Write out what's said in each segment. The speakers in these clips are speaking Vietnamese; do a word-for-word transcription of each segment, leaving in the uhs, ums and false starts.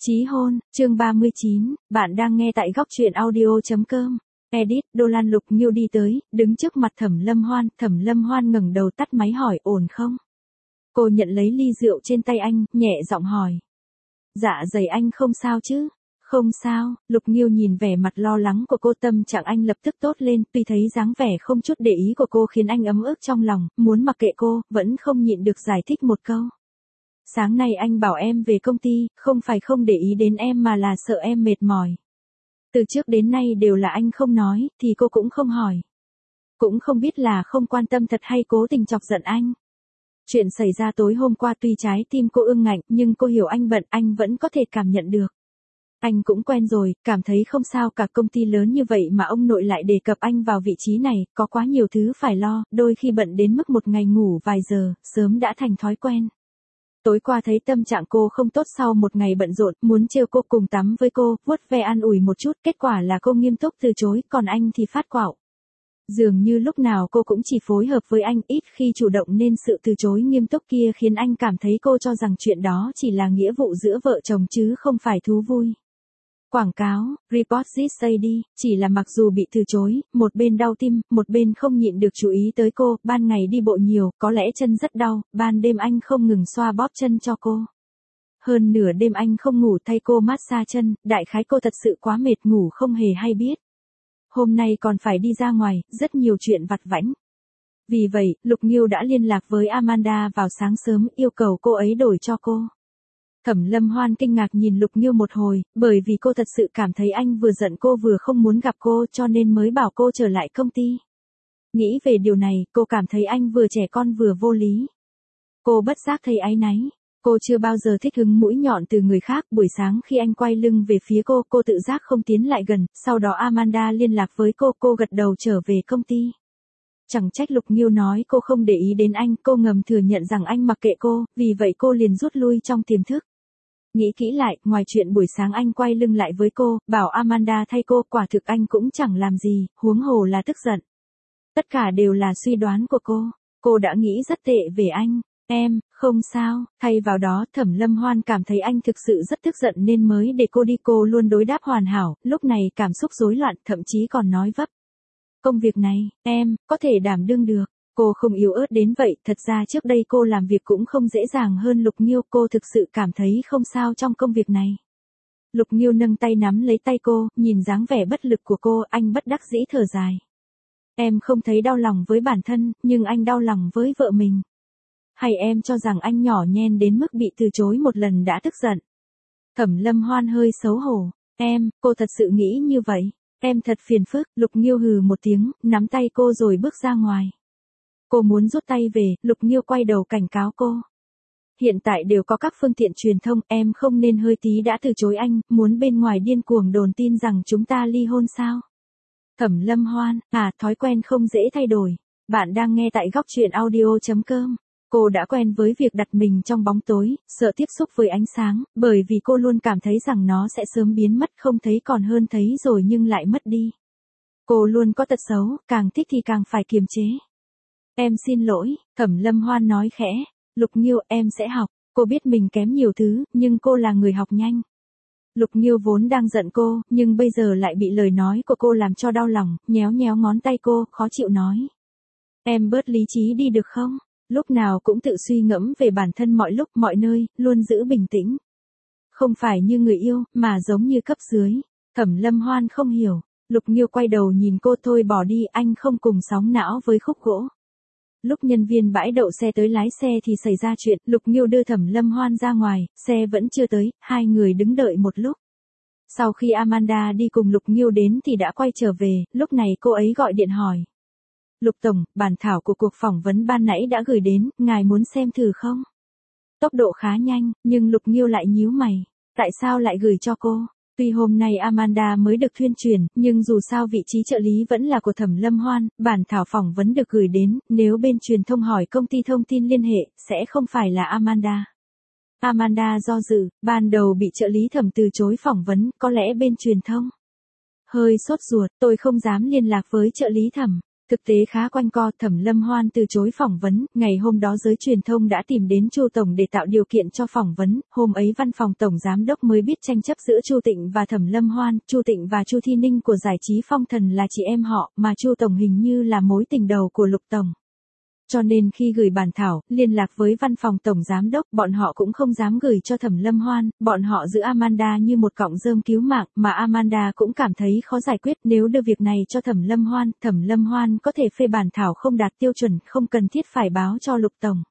Chí hôn, chương ba mươi chín, bạn đang nghe tại góc truyện audio.com. Edit, Đô Lan Lục Nghiêu đi tới, đứng trước mặt Thẩm Lâm Hoan, Thẩm Lâm Hoan ngẩng đầu tắt máy hỏi ổn không? Cô nhận lấy ly rượu trên tay anh, nhẹ giọng hỏi. Dạ dày anh không sao chứ? Không sao, Lục Nghiêu nhìn vẻ mặt lo lắng của cô, tâm trạng anh lập tức tốt lên, tuy thấy dáng vẻ không chút để ý của cô khiến anh ấm ức trong lòng, muốn mặc kệ cô, vẫn không nhịn được giải thích một câu. Sáng nay anh bảo em về công ty, không phải không để ý đến em mà là sợ em mệt mỏi. Từ trước đến nay đều là anh không nói, thì cô cũng không hỏi. Cũng không biết là không quan tâm thật hay cố tình chọc giận anh. Chuyện xảy ra tối hôm qua tuy trái tim cô ương ngạnh, nhưng cô hiểu anh bận, anh vẫn có thể cảm nhận được. Anh cũng quen rồi, cảm thấy không sao, cả công ty lớn như vậy mà ông nội lại đề cập anh vào vị trí này, có quá nhiều thứ phải lo, đôi khi bận đến mức một ngày ngủ vài giờ, sớm đã thành thói quen. Tối qua thấy tâm trạng cô không tốt sau một ngày bận rộn, muốn trêu cô cùng tắm với cô, vuốt ve an ủi một chút, kết quả là cô nghiêm túc từ chối, còn anh thì phát quạo. Dường như lúc nào cô cũng chỉ phối hợp với anh, ít khi chủ động, nên sự từ chối nghiêm túc kia khiến anh cảm thấy cô cho rằng chuyện đó chỉ là nghĩa vụ giữa vợ chồng chứ không phải thú vui. Quảng cáo, report this say đi, chỉ là mặc dù bị từ chối, một bên đau tim, một bên không nhịn được chú ý tới cô, ban ngày đi bộ nhiều, có lẽ chân rất đau, ban đêm anh không ngừng xoa bóp chân cho cô. Hơn nửa đêm anh không ngủ thay cô massage chân, đại khái cô thật sự quá mệt ngủ không hề hay biết. Hôm nay còn phải đi ra ngoài, rất nhiều chuyện vặt vãnh. Vì vậy, Lục Nghiêu đã liên lạc với Amanda vào sáng sớm, yêu cầu cô ấy đổi cho cô. Thẩm Lâm Hoan kinh ngạc nhìn Lục Nghiêu một hồi, bởi vì cô thật sự cảm thấy anh vừa giận cô vừa không muốn gặp cô cho nên mới bảo cô trở lại công ty. Nghĩ về điều này, cô cảm thấy anh vừa trẻ con vừa vô lý. Cô bất giác thấy áy náy. Cô chưa bao giờ thích hứng mũi nhọn từ người khác, buổi sáng khi anh quay lưng về phía cô, cô tự giác không tiến lại gần, sau đó Amanda liên lạc với cô, cô gật đầu trở về công ty. Chẳng trách Lục Nghiêu nói cô không để ý đến anh, cô ngầm thừa nhận rằng anh mặc kệ cô, vì vậy cô liền rút lui trong tiềm thức. Nghĩ kỹ lại, ngoài chuyện buổi sáng anh quay lưng lại với cô, bảo Amanda thay cô, quả thực anh cũng chẳng làm gì, huống hồ là tức giận. Tất cả đều là suy đoán của cô, cô đã nghĩ rất tệ về anh. Em, không sao, thay vào đó Thẩm Lâm Hoan cảm thấy anh thực sự rất tức giận nên mới để cô đi, cô luôn đối đáp hoàn hảo, lúc này cảm xúc rối loạn, thậm chí còn nói vấp. Công việc này, em, có thể đảm đương được. Cô không yếu ớt đến vậy, thật ra trước đây cô làm việc cũng không dễ dàng hơn Lục Nghiêu, cô thực sự cảm thấy không sao trong công việc này. Lục Nghiêu nâng tay nắm lấy tay cô, nhìn dáng vẻ bất lực của cô, anh bất đắc dĩ thở dài. Em không thấy đau lòng với bản thân, nhưng anh đau lòng với vợ mình. Hay em cho rằng anh nhỏ nhen đến mức bị từ chối một lần đã tức giận? Thẩm Lâm Hoan hơi xấu hổ. Em, cô thật sự nghĩ như vậy. Em thật phiền phức, Lục Nghiêu hừ một tiếng, nắm tay cô rồi bước ra ngoài. Cô muốn rút tay về, Lục Nghiêu quay đầu cảnh cáo cô. Hiện tại đều có các phương tiện truyền thông, em không nên hơi tí đã từ chối anh, muốn bên ngoài điên cuồng đồn tin rằng chúng ta ly hôn sao? Thẩm Lâm Hoan, à, thói quen không dễ thay đổi. Bạn đang nghe tại góc truyện audio.com. Cô đã quen với việc đặt mình trong bóng tối, sợ tiếp xúc với ánh sáng, bởi vì cô luôn cảm thấy rằng nó sẽ sớm biến mất, không thấy còn hơn thấy rồi nhưng lại mất đi. Cô luôn có tật xấu, càng thích thì càng phải kiềm chế. Em xin lỗi, Thẩm Lâm Hoan nói khẽ. Lục Nghiêu, em sẽ học. Cô biết mình kém nhiều thứ, nhưng cô là người học nhanh. Lục Nghiêu vốn đang giận cô, nhưng bây giờ lại bị lời nói của cô làm cho đau lòng, nhéo nhéo ngón tay cô, khó chịu nói. Em bớt lý trí đi được không? Lúc nào cũng tự suy ngẫm về bản thân mọi lúc mọi nơi, luôn giữ bình tĩnh. Không phải như người yêu, mà giống như cấp dưới. Thẩm Lâm Hoan không hiểu. Lục Nghiêu quay đầu nhìn cô, thôi bỏ đi, anh không cùng sóng não với khúc gỗ. Lúc nhân viên bãi đậu xe tới lái xe thì xảy ra chuyện, Lục Nghiêu đưa Thẩm Lâm Hoan ra ngoài, xe vẫn chưa tới, hai người đứng đợi một lúc. Sau khi Amanda đi cùng Lục Nghiêu đến thì đã quay trở về, lúc này cô ấy gọi điện hỏi. Lục Tổng, bản thảo của cuộc phỏng vấn ban nãy đã gửi đến, ngài muốn xem thử không? Tốc độ khá nhanh, nhưng Lục Nghiêu lại nhíu mày. Tại sao lại gửi cho cô? Tuy hôm nay Amanda mới được thuyên truyền, nhưng dù sao vị trí trợ lý vẫn là của Thẩm Lâm Hoan, bản thảo phỏng vấn được gửi đến, nếu bên truyền thông hỏi công ty thông tin liên hệ, sẽ không phải là Amanda. Amanda do dự, ban đầu bị trợ lý Thẩm từ chối phỏng vấn, có lẽ bên truyền thông. Hơi sốt ruột, tôi không dám liên lạc với trợ lý Thẩm. Thực tế khá quanh co, Thẩm Lâm Hoan từ chối phỏng vấn, ngày hôm đó giới truyền thông đã tìm đến Chu tổng để tạo điều kiện cho phỏng vấn, hôm ấy văn phòng tổng giám đốc mới biết tranh chấp giữa Chu Tịnh và Thẩm Lâm Hoan, Chu Tịnh và Chu Thi Ninh của giải trí Phong Thần là chị em họ, mà Chu tổng hình như là mối tình đầu của Lục tổng. Cho nên khi gửi bản thảo, liên lạc với văn phòng tổng giám đốc, bọn họ cũng không dám gửi cho Thẩm Lâm Hoan, bọn họ giữ Amanda như một cọng rơm cứu mạng, mà Amanda cũng cảm thấy khó giải quyết, nếu đưa việc này cho Thẩm Lâm Hoan, Thẩm Lâm Hoan có thể phê bản thảo không đạt tiêu chuẩn, không cần thiết phải báo cho Lục tổng.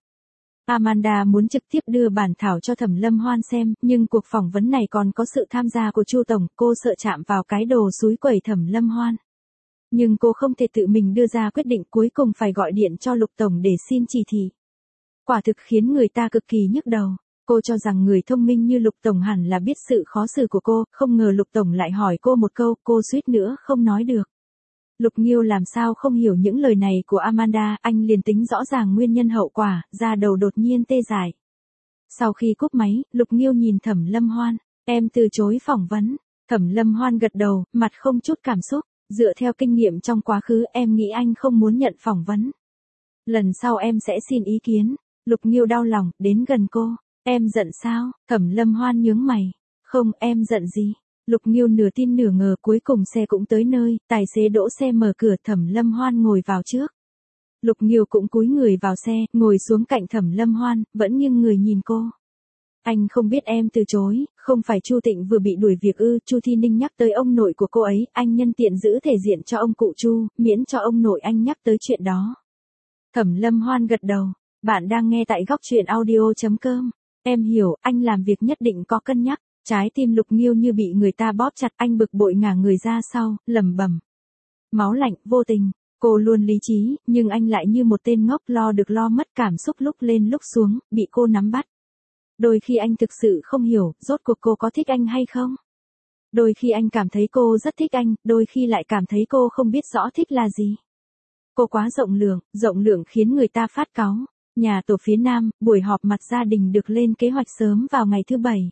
Amanda muốn trực tiếp đưa bản thảo cho Thẩm Lâm Hoan xem, nhưng cuộc phỏng vấn này còn có sự tham gia của Chu tổng, cô sợ chạm vào cái đồ xúi quẩy Thẩm Lâm Hoan. Nhưng cô không thể tự mình đưa ra quyết định, cuối cùng phải gọi điện cho Lục tổng để xin chỉ thị. Quả thực khiến người ta cực kỳ nhức đầu. Cô cho rằng người thông minh như Lục tổng hẳn là biết sự khó xử của cô, không ngờ Lục tổng lại hỏi cô một câu, cô suýt nữa không nói được. Lục Nghiêu làm sao không hiểu những lời này của Amanda, anh liền tính rõ ràng nguyên nhân hậu quả, da đầu đột nhiên tê dại. Sau khi cúp máy, Lục Nghiêu nhìn Thẩm Lâm Hoan, em từ chối phỏng vấn. Thẩm Lâm Hoan gật đầu, mặt không chút cảm xúc. Dựa theo kinh nghiệm trong quá khứ, em nghĩ anh không muốn nhận phỏng vấn. Lần sau em sẽ xin ý kiến. Lục Nghiêu đau lòng, đến gần cô. Em giận sao? Thẩm Lâm Hoan nhướng mày. Không, em giận gì? Lục Nghiêu nửa tin nửa ngờ, cuối cùng xe cũng tới nơi, tài xế đỗ xe mở cửa, Thẩm Lâm Hoan ngồi vào trước. Lục Nghiêu cũng cúi người vào xe, ngồi xuống cạnh Thẩm Lâm Hoan, vẫn nghiêng người nhìn cô. Anh không biết em từ chối, không phải Chu Tịnh vừa bị đuổi việc ư? Chu Thi Ninh nhắc tới ông nội của cô ấy, anh nhân tiện giữ thể diện cho ông cụ Chu, miễn cho ông nội anh nhắc tới chuyện đó. Thẩm Lâm Hoan gật đầu, bạn đang nghe tại góc truyện audio chấm com. Em hiểu, anh làm việc nhất định có cân nhắc. Trái tim Lục Nghiêu như bị người ta bóp chặt, anh bực bội ngả người ra sau, lẩm bẩm. Máu lạnh, vô tình. Cô luôn lý trí, nhưng anh lại như một tên ngốc, lo được lo mất, cảm xúc lúc lên lúc xuống, bị cô nắm bắt. Đôi khi anh thực sự không hiểu, rốt cuộc cô có thích anh hay không? Đôi khi anh cảm thấy cô rất thích anh, đôi khi lại cảm thấy cô không biết rõ thích là gì. Cô quá rộng lượng, rộng lượng khiến người ta phát cáu. Nhà tổ phía Nam, buổi họp mặt gia đình được lên kế hoạch sớm vào ngày thứ Bảy.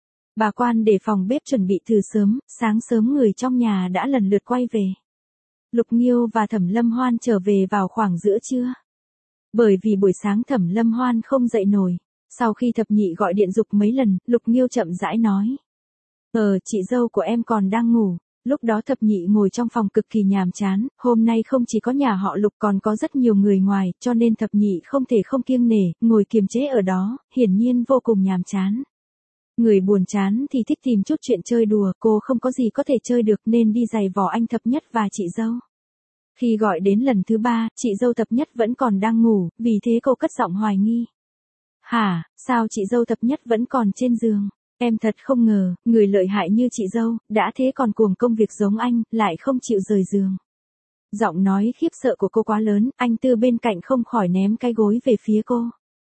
Bà quan để phòng bếp chuẩn bị từ sớm, sáng sớm người trong nhà đã lần lượt quay về. Lục Nghiêu và Thẩm Lâm Hoan trở về vào khoảng giữa trưa. Bởi vì buổi sáng Thẩm Lâm Hoan không dậy nổi. Sau khi thập nhị gọi điện giục mấy lần, Lục Nghiêu chậm rãi nói. Ờ, chị dâu của em còn đang ngủ. Lúc đó thập nhị ngồi trong phòng cực kỳ nhàm chán, hôm nay không chỉ có nhà họ Lục còn có rất nhiều người ngoài, cho nên thập nhị không thể không kiêng nể, ngồi kiềm chế ở đó, hiển nhiên vô cùng nhàm chán. Người buồn chán thì thích tìm chút chuyện chơi đùa, cô không có gì có thể chơi được nên đi giày vò anh thập nhất và chị dâu. Khi gọi đến lần thứ ba, chị dâu thập nhất vẫn còn đang ngủ, vì thế cô cất giọng hoài nghi. Hả, sao chị dâu thập nhất vẫn còn trên giường? Em thật không ngờ, người lợi hại như chị dâu, đã thế còn cuồng công việc giống anh, lại không chịu rời giường. Giọng nói khiếp sợ của cô quá lớn, anh Tư bên cạnh không khỏi ném cái gối về phía cô.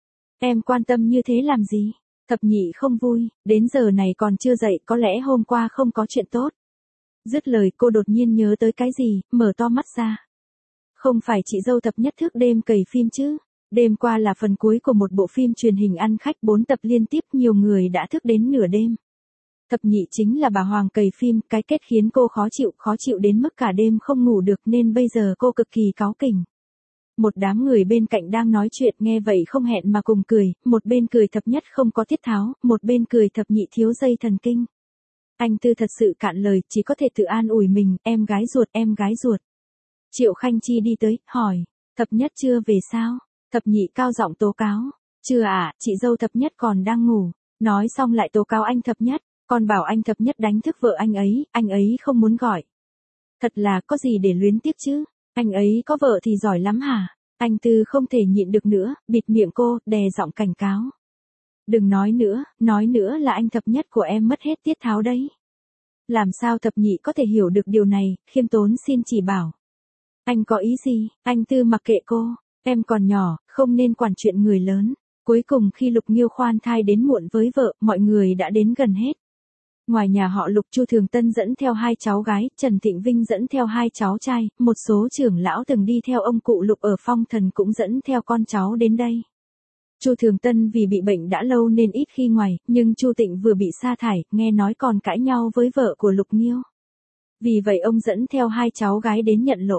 Em quan tâm như thế làm gì? Thập nhị không vui, đến giờ này còn chưa dậy, có lẽ hôm qua không có chuyện tốt. Dứt lời cô đột nhiên nhớ tới cái gì, mở to mắt ra. Không phải chị dâu thập nhất thức đêm cày phim chứ? Đêm qua là phần cuối của một bộ phim truyền hình ăn khách bốn tập liên tiếp, nhiều người đã thức đến nửa đêm. Thập nhị chính là bà Hoàng cày phim, cái kết khiến cô khó chịu, khó chịu đến mức cả đêm không ngủ được nên bây giờ cô cực kỳ cáu kỉnh. Một đám người bên cạnh đang nói chuyện nghe vậy không hẹn mà cùng cười, một bên cười thập nhất không có tiết tháo, một bên cười thập nhị thiếu dây thần kinh. Anh Tư thật sự cạn lời, chỉ có thể tự an ủi mình, em gái ruột, em gái ruột. Triệu Khanh Chi đi tới, hỏi, thập nhất chưa về sao? Thập nhị cao giọng tố cáo, chưa à, chị dâu thập nhất còn đang ngủ. Nói xong lại tố cáo anh thập nhất, còn bảo anh thập nhất đánh thức vợ anh ấy, anh ấy không muốn gọi. Thật là có gì để luyến tiếc chứ, anh ấy có vợ thì giỏi lắm hả? Anh Tư không thể nhịn được nữa, bịt miệng cô, đè giọng cảnh cáo. Đừng nói nữa, nói nữa là anh thập nhất của em mất hết tiết tháo đấy. Làm sao thập nhị có thể hiểu được điều này, khiêm tốn xin chỉ bảo. Anh có ý gì, anh Tư mặc kệ cô, em còn nhỏ, không nên quản chuyện người lớn. Cuối cùng khi Lục Nghiêu khoan thai đến muộn với vợ, mọi người đã đến gần hết. Ngoài nhà họ Lục, Chu Thường Tân dẫn theo hai cháu gái, Trần Thịnh Vinh dẫn theo hai cháu trai, một số trưởng lão từng đi theo ông cụ Lục ở Phong Thần cũng dẫn theo con cháu đến đây. Chu Thường Tân vì bị bệnh đã lâu nên ít khi ngoài, nhưng Chu Tịnh vừa bị sa thải, nghe nói còn cãi nhau với vợ của Lục Nghiêu. Vì vậy ông dẫn theo hai cháu gái đến nhận lỗi.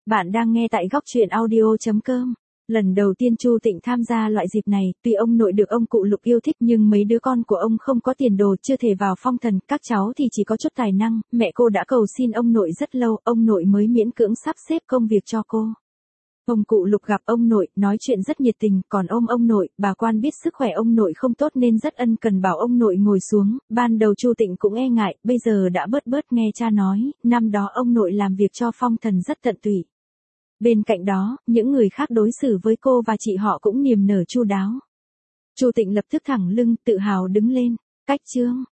Bạn đang nghe tại góc truyện audio chấm com. Lần đầu tiên Chu Tịnh tham gia loại dịp này, tuy ông nội được ông cụ Lục yêu thích nhưng mấy đứa con của ông không có tiền đồ, chưa thể vào phong thần, các cháu thì chỉ có chút tài năng, mẹ cô đã cầu xin ông nội rất lâu, ông nội mới miễn cưỡng sắp xếp công việc cho cô. Ông cụ Lục gặp ông nội, nói chuyện rất nhiệt tình, còn ôm ông nội, bà quan biết sức khỏe ông nội không tốt nên rất ân cần bảo ông nội ngồi xuống, ban đầu Chu Tịnh cũng e ngại, bây giờ đã bớt bớt nghe cha nói, năm đó ông nội làm việc cho phong thần rất tận tụy. Bên cạnh đó, những người khác đối xử với cô và chị họ cũng niềm nở chu đáo. Chu Tịnh lập tức thẳng lưng, tự hào đứng lên, cách chương.